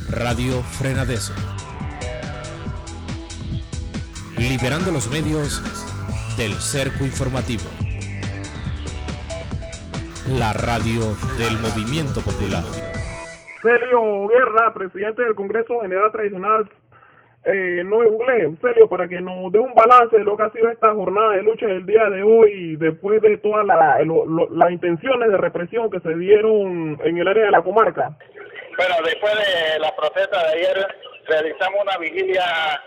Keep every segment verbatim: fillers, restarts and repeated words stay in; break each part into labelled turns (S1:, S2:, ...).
S1: Radio Frenadeso. Liberando los medios del cerco informativo. La radio del movimiento popular.
S2: Celio Guerra, presidente del Congreso General Tradicional eh, Nuevo Buglé. Celio, para que nos dé un balance de lo que ha sido esta jornada de lucha del día de hoy, después de todas la, lo, lo, las intenciones de represión que se dieron en el área de la comarca.
S3: Bueno, después de la protesta de ayer, realizamos una vigilia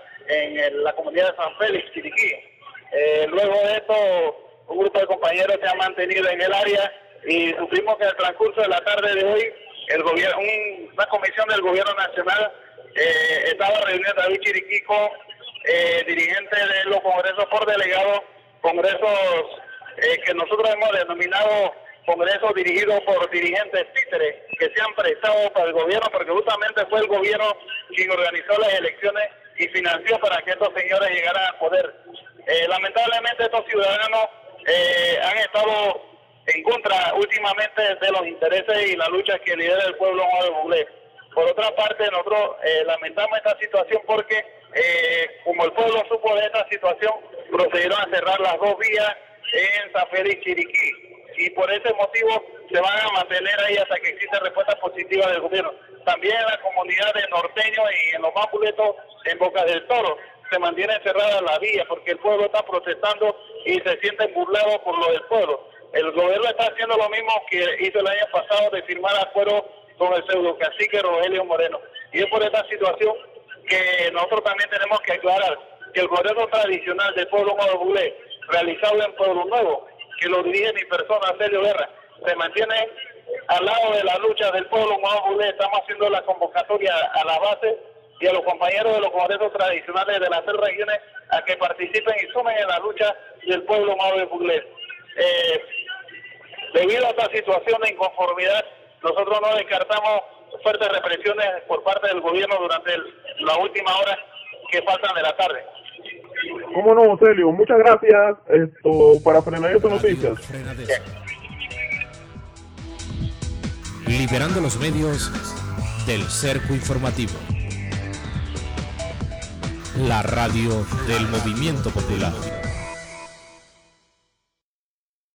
S3: en el, la comunidad de San Félix, Chiriquí. Eh, luego de esto, un grupo de compañeros se ha mantenido en el área y supimos que en el transcurso de la tarde de hoy, el gobierno, un, una comisión del gobierno nacional eh, estaba reunida David Chiriquí con eh, dirigentes de los congresos por delegados, congresos eh, que nosotros hemos denominado congresos dirigidos por dirigentes títeres que se han prestado para el gobierno, porque justamente fue el gobierno quien organizó las elecciones y financió para que estos señores llegaran al poder. Eh, lamentablemente estos ciudadanos eh, han estado en contra últimamente de los intereses y la lucha que lidera el pueblo de Buglé. Por otra parte, nosotros eh, lamentamos esta situación porque, eh, como el pueblo supo de esta situación, procedieron a cerrar las dos vías en San Félix y Chiriquí. Y por ese motivo se van a mantener ahí hasta que exista respuesta positiva del gobierno. También en la comunidad de Norteño y en los Mambuletos, en Boca del Toro, se mantiene cerrada la vía porque el pueblo está protestando y se sienten burlados por lo del pueblo. El gobierno está haciendo lo mismo que hizo el año pasado de firmar acuerdos con el pseudo cacique Rogelio Moreno. Y es por esta situación que nosotros también tenemos que aclarar que el gobierno tradicional del pueblo de Buglé, realizado en Pueblo Nuevo, que lo dirige mi persona, Celio Guerra, se mantiene al lado de la lucha del pueblo de Buglé. Estamos haciendo la convocatoria a la base y a los compañeros de los congresos tradicionales de las tres regiones a que participen y sumen en la lucha del pueblo de Buglé. Eh, debido a esta situación de inconformidad, nosotros no descartamos fuertes represiones por parte del gobierno durante el, la última hora que faltan de la tarde.
S2: ¿Cómo no, Celio? Muchas gracias esto para Frenadeso Noticias.
S1: Liberando los medios del cerco informativo. La radio del movimiento popular.